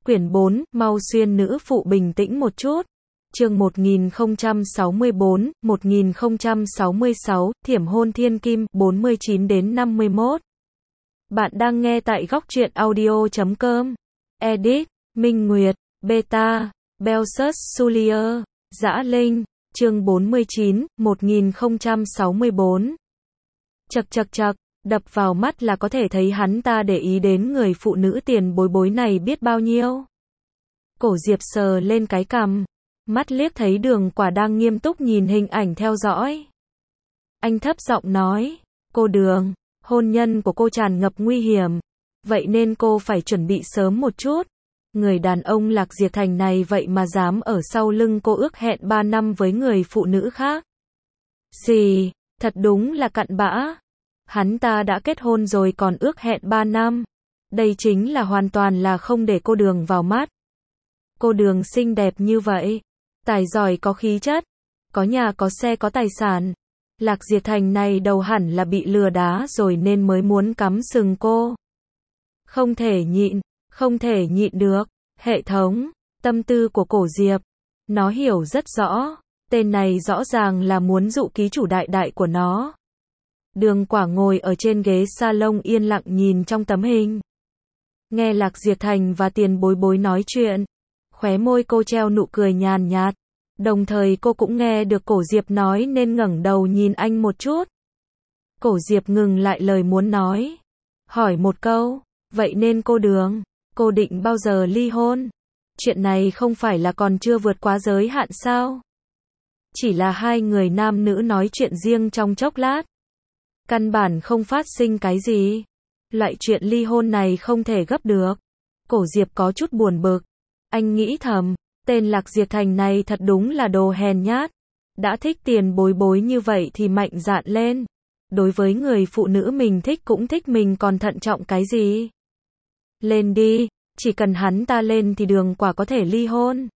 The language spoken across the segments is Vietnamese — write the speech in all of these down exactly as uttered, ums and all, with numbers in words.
Quyển bốn, mau xuyên nữ phụ bình tĩnh một chút. Chương một nghìn không trăm sáu mươi tư, một nghìn không trăm sáu mươi sáu, Thiểm hôn thiên kim, bốn mươi chín đến năm mươi mốt. Bạn đang nghe tại góc truyện audio chấm com. Edit, Minh Nguyệt, Beta, Belsus Sulier, Dã Linh, chương bốn mươi chín, một nghìn không trăm sáu mươi tư. Chậc chậc chậc, đập vào mắt là có thể thấy hắn ta để ý đến người phụ nữ tiền bối bối này biết bao nhiêu. Cổ Diệp sờ lên cái cằm, mắt liếc thấy Đường Quả đang nghiêm túc nhìn hình ảnh theo dõi. Anh thấp giọng nói, cô Đường, hôn nhân của cô tràn ngập nguy hiểm, vậy nên cô phải chuẩn bị sớm một chút. Người đàn ông Lạc Diệp Thành này vậy mà dám ở sau lưng cô ước hẹn ba năm với người phụ nữ khác. Gì, thật đúng là cặn bã. Hắn ta đã kết hôn rồi còn ước hẹn ba năm. Đây chính là hoàn toàn là không để cô Đường vào mắt. Cô Đường xinh đẹp như vậy, tài giỏi có khí chất, có nhà có xe có tài sản. Lạc Diệp Thành này đầu hẳn là bị lừa đá rồi nên mới muốn cắm sừng cô. Không thể nhịn, không thể nhịn được. Hệ thống, tâm tư của Cổ Diệp, nó hiểu rất rõ, tên này rõ ràng là muốn dụ ký chủ đại đại của nó. Đường Quả ngồi ở trên ghế salon yên lặng nhìn trong tấm hình. Nghe Lạc Diệp Thành và tiền bối bối nói chuyện, khóe môi cô treo nụ cười nhàn nhạt. Đồng thời cô cũng nghe được Cổ Diệp nói nên ngẩng đầu nhìn anh một chút. Cổ Diệp ngừng lại lời muốn nói, hỏi một câu, vậy nên cô Đường, cô định bao giờ ly hôn? Chuyện này không phải là còn chưa vượt quá giới hạn sao? Chỉ là hai người nam nữ nói chuyện riêng trong chốc lát. Căn bản không phát sinh cái gì. Loại chuyện ly hôn này không thể gấp được. Cổ Diệp có chút buồn bực. Anh nghĩ thầm, tên Lạc Diệp Thành này thật đúng là đồ hèn nhát. Đã thích tiền bối bối như vậy thì mạnh dạn lên. Đối với người phụ nữ mình thích cũng thích mình còn thận trọng cái gì? Lên đi, chỉ cần hắn ta lên thì Đường Quả có thể ly hôn.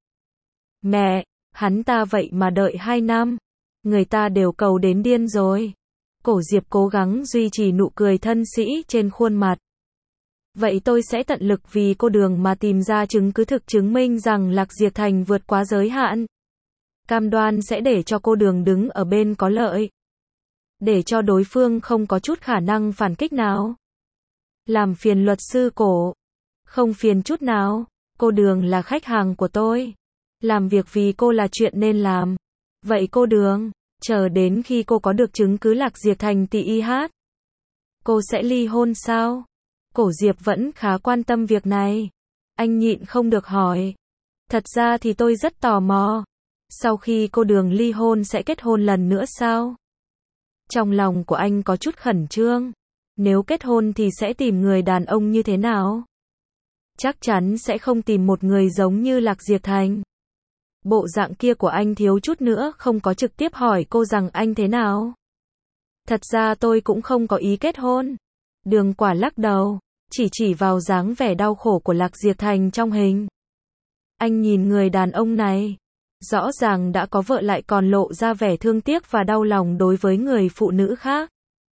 Mẹ, hắn ta vậy mà đợi hai năm. Người ta đều cầu đến điên rồi. Cổ Diệp cố gắng duy trì nụ cười thân sĩ trên khuôn mặt. Vậy tôi sẽ tận lực vì cô Đường mà tìm ra chứng cứ thực chứng minh rằng Lạc Diệp Thành vượt quá giới hạn. Cam đoan sẽ để cho cô Đường đứng ở bên có lợi. Để cho đối phương không có chút khả năng phản kích nào. Làm phiền luật sư Cổ. Không phiền chút nào, cô Đường là khách hàng của tôi. Làm việc vì cô là chuyện nên làm. Vậy cô Đường, chờ đến khi cô có được chứng cứ Lạc Diệp Thành tì i hát, cô sẽ ly hôn sao? Cổ Diệp vẫn khá quan tâm việc này. Anh nhịn không được hỏi. Thật ra thì tôi rất tò mò. Sau khi cô Đường ly hôn sẽ kết hôn lần nữa sao? Trong lòng của anh có chút khẩn trương. Nếu kết hôn thì sẽ tìm người đàn ông như thế nào? Chắc chắn sẽ không tìm một người giống như Lạc Diệp Thành. Bộ dạng kia của anh thiếu chút nữa không có trực tiếp hỏi cô rằng anh thế nào. Thật ra tôi cũng không có ý kết hôn. Đường Quả lắc đầu, chỉ chỉ vào dáng vẻ đau khổ của Lạc Diệp Thành trong hình. Anh nhìn người đàn ông này, rõ ràng đã có vợ lại còn lộ ra vẻ thương tiếc và đau lòng đối với người phụ nữ khác.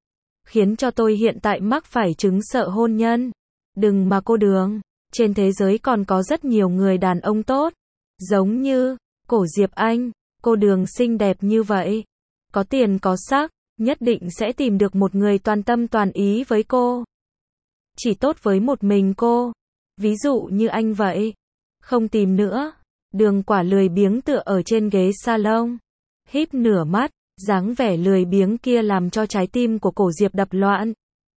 Khiến cho tôi hiện tại mắc phải chứng sợ hôn nhân. Đừng mà cô Đường, trên thế giới còn có rất nhiều người đàn ông tốt. Giống như, Cổ Diệp anh, cô Đường xinh đẹp như vậy. Có tiền có sắc, nhất định sẽ tìm được một người toàn tâm toàn ý với cô. Chỉ tốt với một mình cô. Ví dụ như anh vậy. Không tìm nữa. Đường Quả lười biếng tựa ở trên ghế salon. Híp nửa mắt, dáng vẻ lười biếng kia làm cho trái tim của Cổ Diệp đập loạn.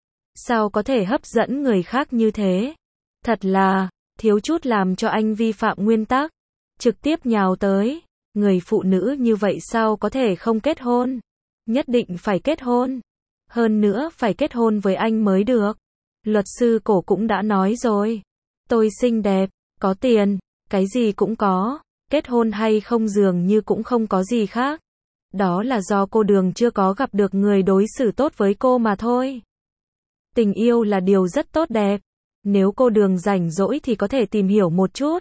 Sao có thể hấp dẫn người khác như thế? Thật là, thiếu chút làm cho anh vi phạm nguyên tắc. Trực tiếp nhào tới. Người phụ nữ như vậy sao có thể không kết hôn? Nhất định phải kết hôn. Hơn nữa phải kết hôn với anh mới được. Luật sư Cổ cũng đã nói rồi. Tôi xinh đẹp, có tiền, cái gì cũng có. Kết hôn hay không dường như cũng không có gì khác. Đó là do cô Đường chưa có gặp được người đối xử tốt với cô mà thôi. Tình yêu là điều rất tốt đẹp. Nếu cô Đường rảnh rỗi thì có thể tìm hiểu một chút.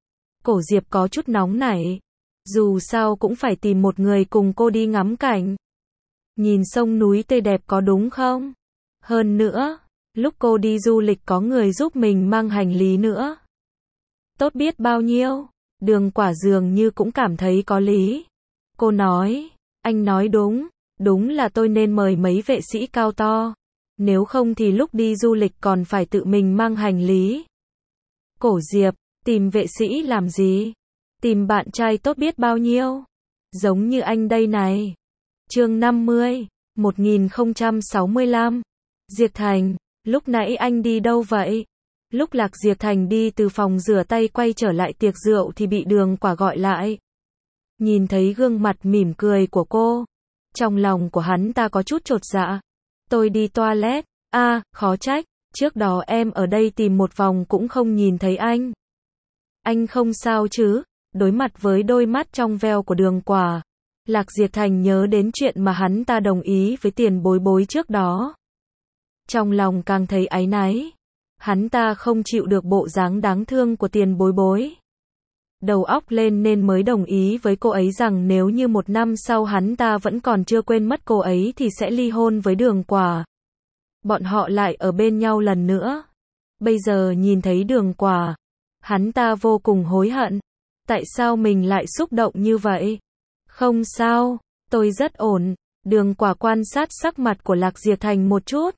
Cổ Diệp có chút nóng nảy. Dù sao cũng phải tìm một người cùng cô đi ngắm cảnh. Nhìn sông núi tươi đẹp có đúng không? Hơn nữa, lúc cô đi du lịch có người giúp mình mang hành lý nữa. tốt biết bao nhiêu. Đường Quả dường như cũng cảm thấy có lý. Cô nói, anh nói đúng, đúng là tôi nên mời mấy vệ sĩ cao to. Nếu không thì lúc đi du lịch còn phải tự mình mang hành lý. Cổ Diệp, tìm vệ sĩ làm gì? Tìm bạn trai tốt biết bao nhiêu. Giống như anh đây này. Chương năm mươi, một nghìn không trăm sáu mươi lăm. Diệp Thành, lúc nãy anh đi đâu vậy? Lúc Lạc Diệp Thành đi từ phòng rửa tay quay trở lại tiệc rượu thì bị Đường Quả gọi lại. Nhìn thấy gương mặt mỉm cười của cô, trong lòng của hắn ta có chút chột dạ. Tôi đi toilet. A, à, khó trách, trước đó em ở đây tìm một vòng cũng không nhìn thấy anh. Anh không sao chứ? Đối mặt với đôi mắt trong veo của Đường Quả, Lạc Diệp Thành nhớ đến chuyện mà hắn ta đồng ý với Tiền Bối Bối trước đó. Trong lòng càng thấy áy náy. Hắn ta không chịu được bộ dáng đáng thương của Tiền Bối Bối. Đầu óc lên nên mới đồng ý với cô ấy rằng nếu như một năm sau hắn ta vẫn còn chưa quên mất cô ấy thì sẽ ly hôn với Đường Quả. Bọn họ lại ở bên nhau lần nữa. Bây giờ nhìn thấy Đường Quả, hắn ta vô cùng hối hận. Tại sao mình lại xúc động như vậy? Không sao, tôi rất ổn. Đường Quả quan sát sắc mặt của Lạc Diệp Thành một chút.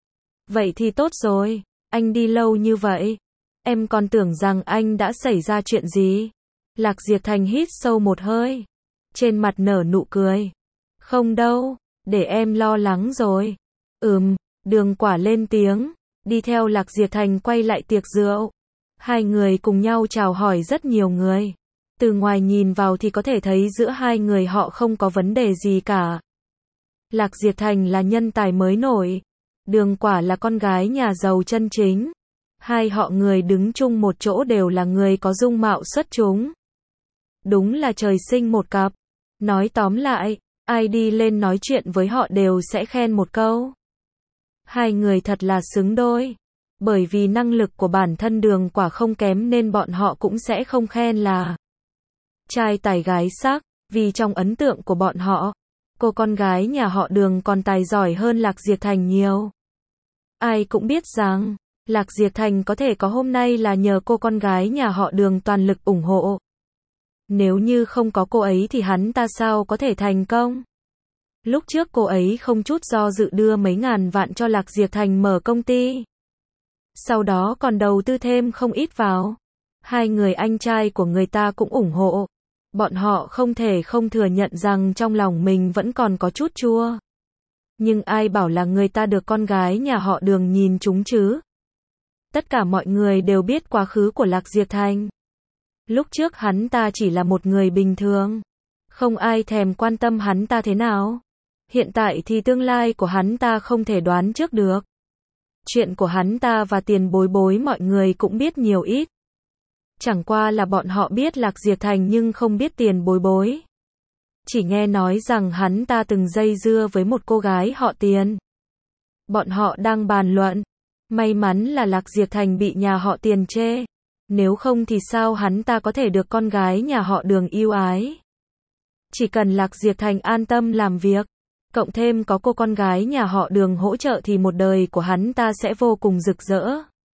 Vậy thì tốt rồi, anh đi lâu như vậy. Em còn tưởng rằng anh đã xảy ra chuyện gì. Lạc Diệp Thành hít sâu một hơi. Trên mặt nở nụ cười. Không đâu, để em lo lắng rồi. Ừm, Đường Quả lên tiếng. Đi theo Lạc Diệp Thành quay lại tiệc rượu. Hai người cùng nhau chào hỏi rất nhiều người. Từ ngoài nhìn vào thì có thể thấy giữa hai người họ không có vấn đề gì cả. Lạc Diệp Thành là nhân tài mới nổi. Đường Quả là con gái nhà giàu chân chính. Hai họ người đứng chung một chỗ đều là người có dung mạo xuất chúng. Đúng là trời sinh một cặp. Nói tóm lại, ai đi lên nói chuyện với họ đều sẽ khen một câu. Hai người thật là xứng đôi. Bởi vì năng lực của bản thân Đường Quả không kém nên bọn họ cũng sẽ không khen là trai tài gái sắc, vì trong ấn tượng của bọn họ, cô con gái nhà họ Đường còn tài giỏi hơn Lạc Diệp Thành nhiều. Ai cũng biết rằng, Lạc Diệp Thành có thể có hôm nay là nhờ cô con gái nhà họ Đường toàn lực ủng hộ. Nếu như không có cô ấy thì hắn ta sao có thể thành công? Lúc trước cô ấy không chút do dự đưa mấy ngàn vạn cho Lạc Diệp Thành mở công ty. Sau đó còn đầu tư thêm không ít vào. Hai người anh trai của người ta cũng ủng hộ. Bọn họ không thể không thừa nhận rằng trong lòng mình vẫn còn có chút chua. Nhưng ai bảo là người ta được con gái nhà họ Đường nhìn trúng chứ? Tất cả mọi người đều biết quá khứ của Lạc Diệp Thành. Lúc trước hắn ta chỉ là một người bình thường. Không ai thèm quan tâm hắn ta thế nào. Hiện tại thì tương lai của hắn ta không thể đoán trước được. Chuyện của hắn ta và Tiền Bối Bối mọi người cũng biết nhiều ít. Chẳng qua là bọn họ biết Lạc Diệp Thành nhưng không biết Tiền Bối Bối. Chỉ nghe nói rằng hắn ta từng dây dưa với một cô gái họ Tiền. Bọn họ đang bàn luận. May mắn là Lạc Diệp Thành bị nhà họ Tiền chê. Nếu không thì sao hắn ta có thể được con gái nhà họ Đường yêu ái. Chỉ cần Lạc Diệp Thành an tâm làm việc, cộng thêm có cô con gái nhà họ Đường hỗ trợ thì một đời của hắn ta sẽ vô cùng rực rỡ.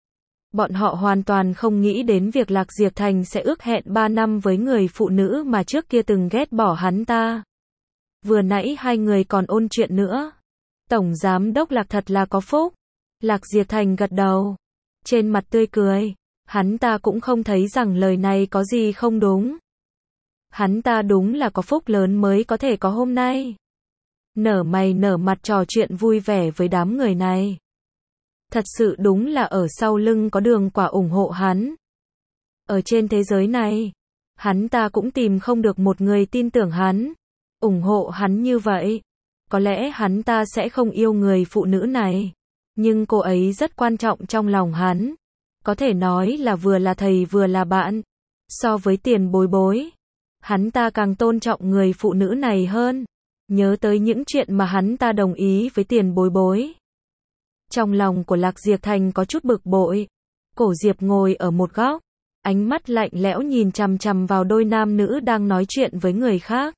Bọn họ hoàn toàn không nghĩ đến việc Lạc Diệp Thành sẽ ước hẹn ba năm với người phụ nữ mà trước kia từng ghét bỏ hắn ta. Vừa nãy hai người còn ôn chuyện nữa. Tổng giám đốc Lạc thật là có phúc. Lạc Diệp Thành gật đầu. Trên mặt tươi cười. Hắn ta cũng không thấy rằng lời này có gì không đúng. Hắn ta đúng là có phúc lớn mới có thể có hôm nay. Nở mày nở mặt trò chuyện vui vẻ với đám người này. Thật sự đúng là ở sau lưng có Đường Quả ủng hộ hắn. Ở trên thế giới này, hắn ta cũng tìm không được một người tin tưởng hắn, ủng hộ hắn như vậy. Có lẽ hắn ta sẽ không yêu người phụ nữ này, nhưng cô ấy rất quan trọng trong lòng hắn. Có thể nói là vừa là thầy vừa là bạn. So với Tiền Bối Bối, hắn ta càng tôn trọng người phụ nữ này hơn. Nhớ tới những chuyện mà hắn ta đồng ý với Tiền Bối Bối. Trong lòng của Lạc Diệp Thành có chút bực bội. Cổ Diệp ngồi ở một góc, ánh mắt lạnh lẽo nhìn chằm chằm vào đôi nam nữ đang nói chuyện với người khác.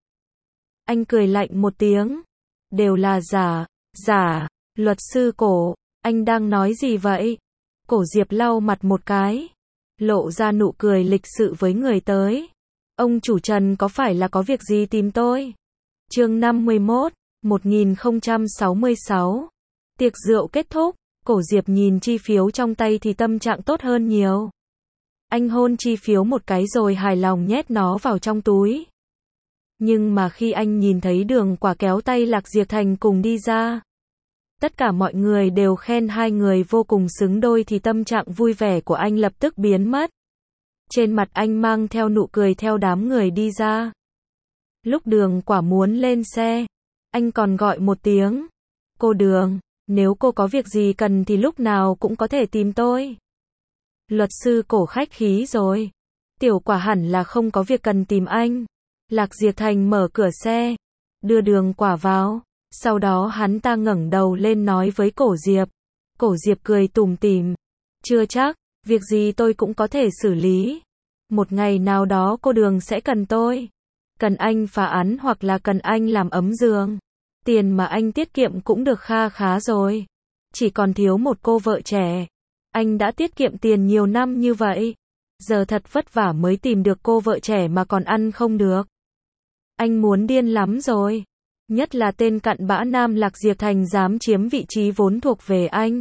Anh cười lạnh một tiếng. Đều là giả, giả, luật sư Cổ, anh đang nói gì vậy? Cổ Diệp lau mặt một cái. lộ ra nụ cười lịch sự với người tới. Ông chủ Trần có phải là có việc gì tìm tôi? Chương năm mươi mốt, một nghìn không trăm sáu mươi sáu. Tiệc rượu kết thúc, Cổ Diệp nhìn chi phiếu trong tay thì tâm trạng tốt hơn nhiều. Anh hôn chi phiếu một cái rồi hài lòng nhét nó vào trong túi. Nhưng mà khi anh nhìn thấy Đường Quả kéo tay Lạc Diệp Thành cùng đi ra, tất cả mọi người đều khen hai người vô cùng xứng đôi thì tâm trạng vui vẻ của anh lập tức biến mất. Trên mặt anh mang theo nụ cười theo đám người đi ra. Lúc Đường Quả muốn lên xe, anh còn gọi một tiếng. Cô Đường, nếu cô có việc gì cần thì lúc nào cũng có thể tìm tôi. Luật sư Cổ khách khí rồi. Tiểu Quả hẳn là không có việc cần tìm anh. Lạc Diệp Thành mở cửa xe, đưa Đường Quả vào. Sau đó hắn ta ngẩng đầu lên nói với Cổ Diệp. Cổ Diệp cười tủm tỉm. Chưa chắc, việc gì tôi cũng có thể xử lý. Một ngày nào đó cô Đường sẽ cần tôi. Cần anh phá án hoặc là cần anh làm ấm giường. Tiền mà anh tiết kiệm cũng được kha khá rồi. Chỉ còn thiếu một cô vợ trẻ. Anh đã tiết kiệm tiền nhiều năm như vậy. Giờ thật vất vả mới tìm được cô vợ trẻ mà còn ăn không được. Anh muốn điên lắm rồi. Nhất là tên cặn bã nam Lạc Diệp Thành dám chiếm vị trí vốn thuộc về anh.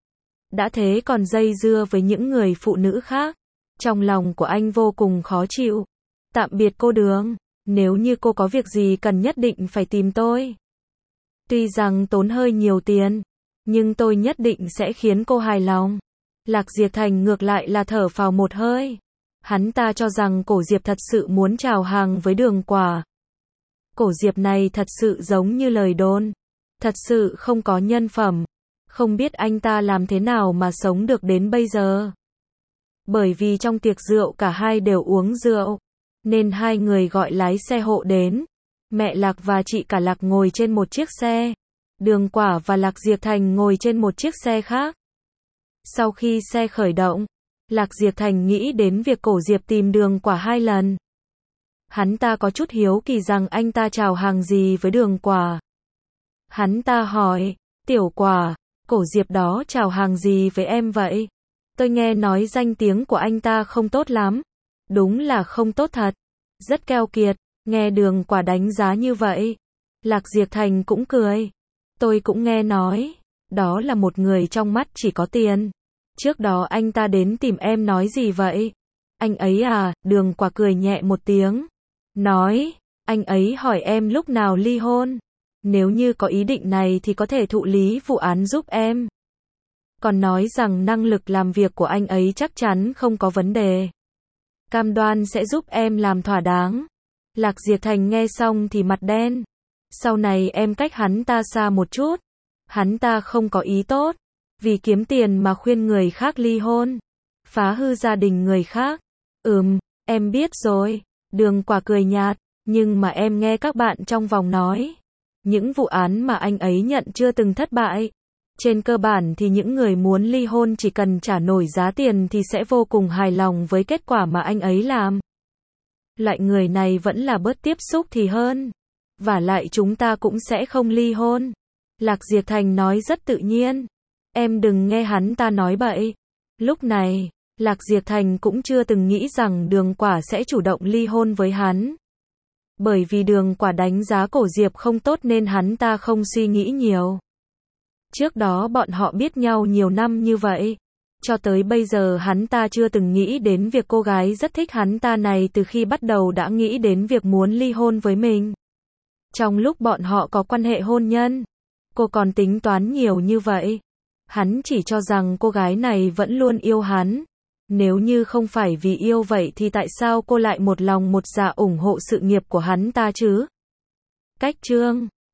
Đã thế còn dây dưa với những người phụ nữ khác. Trong lòng của anh vô cùng khó chịu. Tạm biệt cô Đường. Nếu như cô có việc gì cần nhất định phải tìm tôi. Tuy rằng tốn hơi nhiều tiền, nhưng tôi nhất định sẽ khiến cô hài lòng. Lạc Diệp Thành ngược lại là thở phào một hơi. Hắn ta cho rằng Cổ Diệp thật sự muốn chào hàng với Đường Quả. Cổ Diệp này thật sự giống như lời đồn. Thật sự không có nhân phẩm. Không biết anh ta làm thế nào mà sống được đến bây giờ. Bởi vì trong tiệc rượu cả hai đều uống rượu, nên hai người gọi lái xe hộ đến. Mẹ Lạc và chị cả Lạc ngồi trên một chiếc xe. Đường Quả và Lạc Diệp Thành ngồi trên một chiếc xe khác. Sau khi xe khởi động, Lạc Diệp Thành nghĩ đến việc Cổ Diệp tìm Đường Quả hai lần. Hắn ta có chút hiếu kỳ rằng anh ta chào hàng gì với Đường Quả. Hắn ta hỏi, Tiểu Quả, Cổ Diệp đó chào hàng gì với em vậy? Tôi nghe nói danh tiếng của anh ta không tốt lắm. Đúng là không tốt thật. Rất keo kiệt. Nghe Đường Quả đánh giá như vậy, Lạc Diệp Thành cũng cười. Tôi cũng nghe nói, đó là một người trong mắt chỉ có tiền. Trước đó anh ta đến tìm em nói gì vậy? Anh ấy à, Đường Quả cười nhẹ một tiếng. Nói, anh ấy hỏi em lúc nào ly hôn. Nếu như có ý định này thì có thể thụ lý vụ án giúp em. Còn nói rằng năng lực làm việc của anh ấy chắc chắn không có vấn đề. Cam đoan sẽ giúp em làm thỏa đáng. Lạc Diệp Thành nghe xong thì mặt đen. Sau này em cách hắn ta xa một chút. Hắn ta không có ý tốt. Vì kiếm tiền mà khuyên người khác ly hôn. Phá hư gia đình người khác. Ừm, em biết rồi. Đường Quả cười nhạt. Nhưng mà em nghe các bạn trong vòng nói. Những vụ án mà anh ấy nhận chưa từng thất bại. Trên cơ bản thì những người muốn ly hôn chỉ cần trả nổi giá tiền thì sẽ vô cùng hài lòng với kết quả mà anh ấy làm. Loại người này vẫn là bớt tiếp xúc thì hơn. Vả lại chúng ta cũng sẽ không ly hôn. Lạc Diệp Thành nói rất tự nhiên. Em đừng nghe hắn ta nói bậy. Lúc này, Lạc Diệp Thành cũng chưa từng nghĩ rằng Đường Quả sẽ chủ động ly hôn với hắn. Bởi vì Đường Quả đánh giá Cổ Diệp không tốt nên hắn ta không suy nghĩ nhiều. Trước đó bọn họ biết nhau nhiều năm như vậy. Cho tới bây giờ hắn ta chưa từng nghĩ đến việc cô gái rất thích hắn ta này từ khi bắt đầu đã nghĩ đến việc muốn ly hôn với mình. Trong lúc bọn họ có quan hệ hôn nhân, cô còn tính toán nhiều như vậy. Hắn chỉ cho rằng cô gái này vẫn luôn yêu hắn. Nếu như không phải vì yêu vậy thì tại sao cô lại một lòng một dạ ủng hộ sự nghiệp của hắn ta chứ? Cách chương